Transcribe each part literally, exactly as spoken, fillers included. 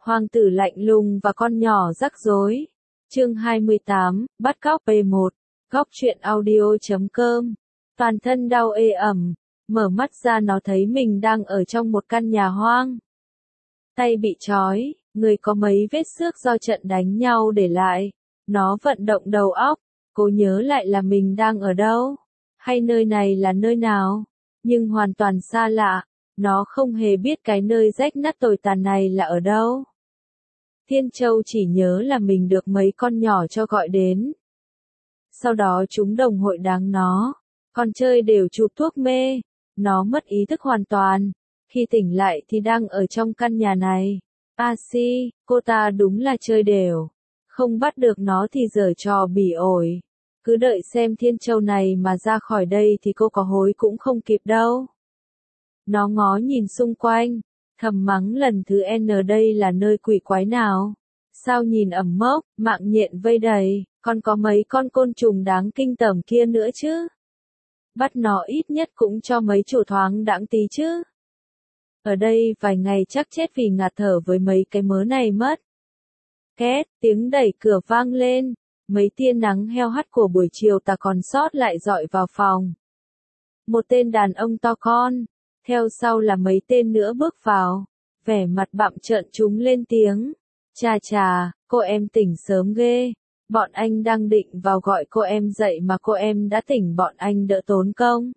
Hoàng tử lạnh lùng và con nhỏ rắc rối. Chương hai mươi tám, bắt cóc pê một. Góc truyện audio chấm com. Toàn thân đau ê ẩm, mở mắt ra nó thấy mình đang ở trong một căn nhà hoang. Tay bị trói, người có mấy vết xước do trận đánh nhau để lại. Nó vận động đầu óc, cố nhớ lại là mình đang ở đâu, hay nơi này là nơi nào, nhưng hoàn toàn xa lạ. Nó không hề biết cái nơi rách nát tồi tàn này là ở đâu. Thiên Châu chỉ nhớ là mình được mấy con nhỏ cho gọi đến. Sau đó chúng đồng hội đáng nó, còn chơi đều chụp thuốc mê. Nó mất ý thức hoàn toàn. Khi tỉnh lại thì đang ở trong căn nhà này. A Si, cô ta đúng là chơi đều. Không bắt được nó thì giở trò bỉ ổi. Cứ đợi xem Thiên Châu này mà ra khỏi đây thì cô có hối cũng không kịp đâu. Nó ngó nhìn xung quanh, thầm mắng lần thứ N đây là nơi quỷ quái nào. Sao nhìn ẩm mốc, mạng nhện vây đầy, còn có mấy con côn trùng đáng kinh tởm kia nữa chứ. Bắt nó ít nhất cũng cho mấy chủ thoáng đãng tí chứ. Ở đây vài ngày chắc chết vì ngạt thở với mấy cái mớ này mất. Két, tiếng đẩy cửa vang lên, mấy tia nắng heo hắt của buổi chiều ta còn sót lại dọi vào phòng. Một tên đàn ông to con, theo sau là mấy tên nữa bước vào, vẻ mặt bặm trợn chúng lên tiếng. Chà chà, cô em tỉnh sớm ghê, bọn anh đang định vào gọi cô em dậy mà cô em đã tỉnh, bọn anh đỡ tốn công.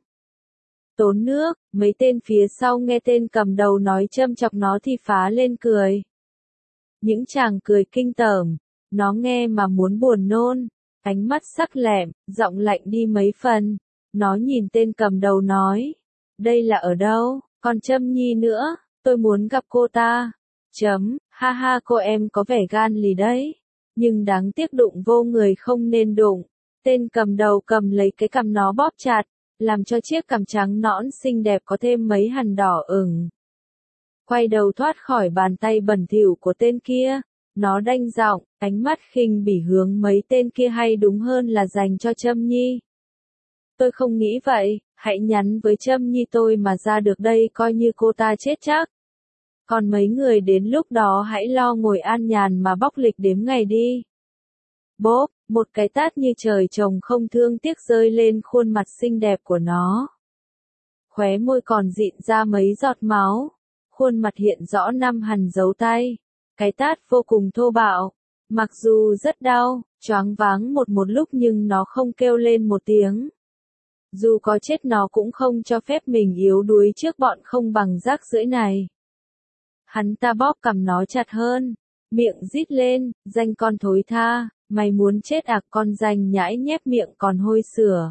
Tốn nước, mấy tên phía sau nghe tên cầm đầu nói châm chọc nó thì phá lên cười. Những chàng cười kinh tởm, nó nghe mà muốn buồn nôn, ánh mắt sắc lẹm, giọng lạnh đi mấy phần. Nó nhìn tên cầm đầu nói, đây là ở đâu, còn Trâm Nhi nữa, tôi muốn gặp cô ta. Chấm, ha ha, cô em có vẻ gan lì đấy, nhưng đáng tiếc đụng vô người không nên đụng. Tên cầm đầu cầm lấy cái cằm nó bóp chặt, làm cho chiếc cằm trắng nõn xinh đẹp có thêm mấy hằn đỏ ửng. Quay đầu thoát khỏi bàn tay bẩn thỉu của tên kia, nó đanh giọng, ánh mắt khinh bỉ hướng mấy tên kia, hay đúng hơn là dành cho Trâm Nhi. Tôi không nghĩ vậy, hãy nhắn với Trâm Nhi tôi mà ra được đây coi như cô ta chết chắc. Còn mấy người đến lúc đó hãy lo ngồi an nhàn mà bóc lịch đếm ngày đi. Bốp, một cái tát như trời trồng không thương tiếc rơi lên khuôn mặt xinh đẹp của nó. Khóe môi còn dịn ra mấy giọt máu, khuôn mặt hiện rõ năm hằn dấu tay. Cái tát vô cùng thô bạo, mặc dù rất đau, choáng váng một một lúc nhưng nó không kêu lên một tiếng. Dù có chết nó cũng không cho phép mình yếu đuối trước bọn không bằng rác rưởi này. Hắn ta bóp cằm nó chặt hơn, miệng rít lên, danh con thối tha, mày muốn chết à, con danh nhãi nhép miệng còn hôi sửa.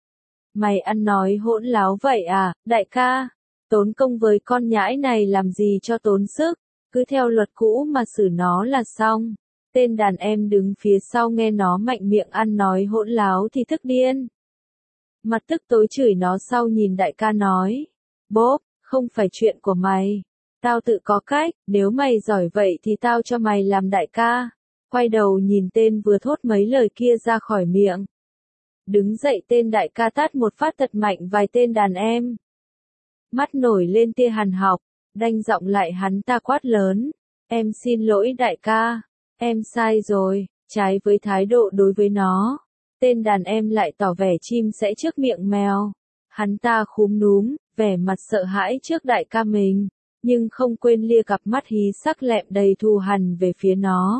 Mày ăn nói hỗn láo vậy à, đại ca, tốn công với con nhãi này làm gì cho tốn sức, cứ theo luật cũ mà xử nó là xong. Tên đàn em đứng phía sau nghe nó mạnh miệng ăn nói hỗn láo thì tức điên. Mặt tức tối chửi nó, sau nhìn đại ca nói, bốp, không phải chuyện của mày. Tao tự có cách, nếu mày giỏi vậy thì tao cho mày làm đại ca. Quay đầu nhìn tên vừa thốt mấy lời kia ra khỏi miệng. Đứng dậy tên đại ca tát một phát thật mạnh vài tên đàn em. Mắt nổi lên tia hằn học, đanh giọng lại hắn ta quát lớn. Em xin lỗi đại ca, em sai rồi, trái với thái độ đối với nó. Tên đàn em lại tỏ vẻ chim sẻ trước miệng mèo. Hắn ta khúm núm, vẻ mặt sợ hãi trước đại ca mình, nhưng không quên lia cặp mắt hí sắc lẹm đầy thù hằn về phía nó.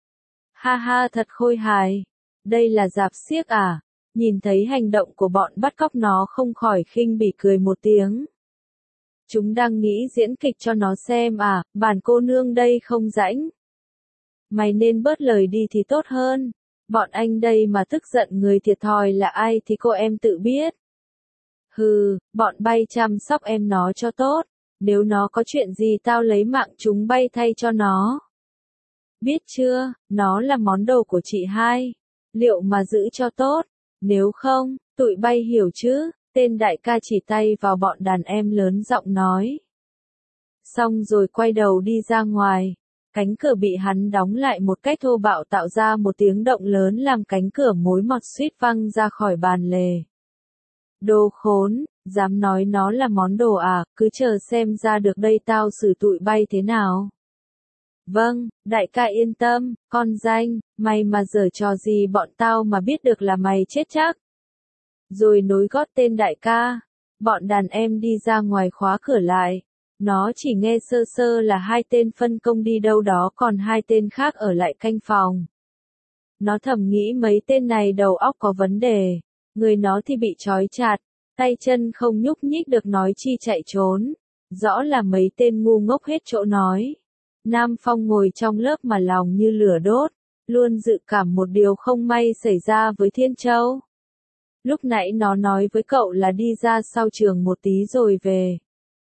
Ha ha, thật khôi hài. Đây là rạp xiếc à? Nhìn thấy hành động của bọn bắt cóc nó không khỏi khinh bỉ cười một tiếng. Chúng đang nghĩ diễn kịch cho nó xem à, bản cô nương đây không rãnh. Mày nên bớt lời đi thì tốt hơn. Bọn anh đây mà tức giận người thiệt thòi là ai thì cô em tự biết. Hừ, bọn bay chăm sóc em nó cho tốt. Nếu nó có chuyện gì tao lấy mạng chúng bay thay cho nó. Biết chưa, nó là món đồ của chị hai. Liệu mà giữ cho tốt. Nếu không, tụi bay hiểu chứ. Tên đại ca chỉ tay vào bọn đàn em lớn giọng nói. Xong rồi quay đầu đi ra ngoài. Cánh cửa bị hắn đóng lại một cách thô bạo tạo ra một tiếng động lớn làm cánh cửa mối mọt suýt văng ra khỏi bàn lề. Đồ khốn, dám nói nó là món đồ à, cứ chờ xem ra được đây tao xử tụi bay thế nào. Vâng, đại ca yên tâm, con danh, mày mà giở trò gì bọn tao mà biết được là mày chết chắc. Rồi nối gót tên đại ca, bọn đàn em đi ra ngoài khóa cửa lại. Nó chỉ nghe sơ sơ là hai tên phân công đi đâu đó còn hai tên khác ở lại canh phòng. Nó thầm nghĩ mấy tên này đầu óc có vấn đề, người nó thì bị trói chặt, tay chân không nhúc nhích được nói chi chạy trốn. Rõ là mấy tên ngu ngốc hết chỗ nói. Nam Phong ngồi trong lớp mà lòng như lửa đốt, luôn dự cảm một điều không may xảy ra với Thiên Châu. Lúc nãy nó nói với cậu là đi ra sau trường một tí rồi về.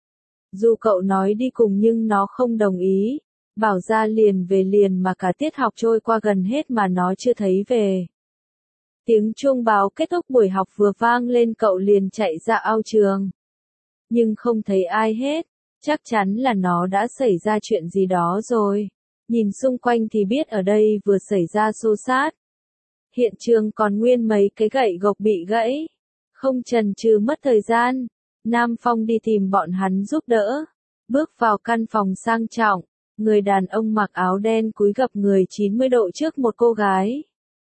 Dù cậu nói đi cùng nhưng nó không đồng ý, bảo ra liền về liền mà cả tiết học trôi qua gần hết mà nó chưa thấy về. Tiếng chuông báo kết thúc buổi học vừa vang lên cậu liền chạy ra ao trường. Nhưng không thấy ai hết, chắc chắn là nó đã xảy ra chuyện gì đó rồi. Nhìn xung quanh thì biết ở đây vừa xảy ra xô xát. Hiện trường còn nguyên mấy cái gậy gộc bị gãy. Không chần chừ mất thời gian, Nam Phong đi tìm bọn hắn giúp đỡ. Bước vào căn phòng sang trọng, người đàn ông mặc áo đen cúi gập người chín mươi độ trước một cô gái.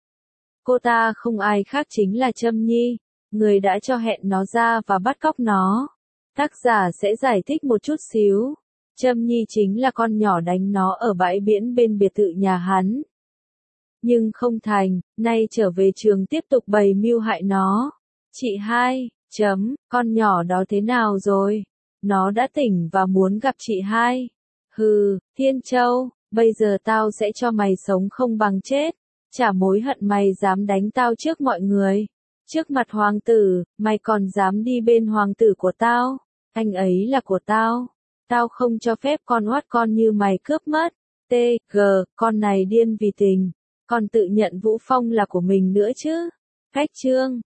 Cô ta không ai khác chính là Trâm Nhi, người đã cho hẹn nó ra và bắt cóc nó. Tác giả sẽ giải thích một chút xíu. Trâm Nhi chính là con nhỏ đánh nó ở bãi biển bên biệt thự nhà hắn. Nhưng không thành, nay trở về trường tiếp tục bày mưu hại nó. Chị hai, chấm, con nhỏ đó thế nào rồi? Nó đã tỉnh và muốn gặp chị hai. Hừ, Thiên Châu, bây giờ tao sẽ cho mày sống không bằng chết. Chả mối hận mày dám đánh tao trước mọi người. Trước mặt hoàng tử, mày còn dám đi bên hoàng tử của tao. Anh ấy là của tao. Tao không cho phép con oát con như mày cướp mất. T, G, con này điên vì tình. Còn tự nhận Vũ Phong là của mình nữa chứ. Cách chương.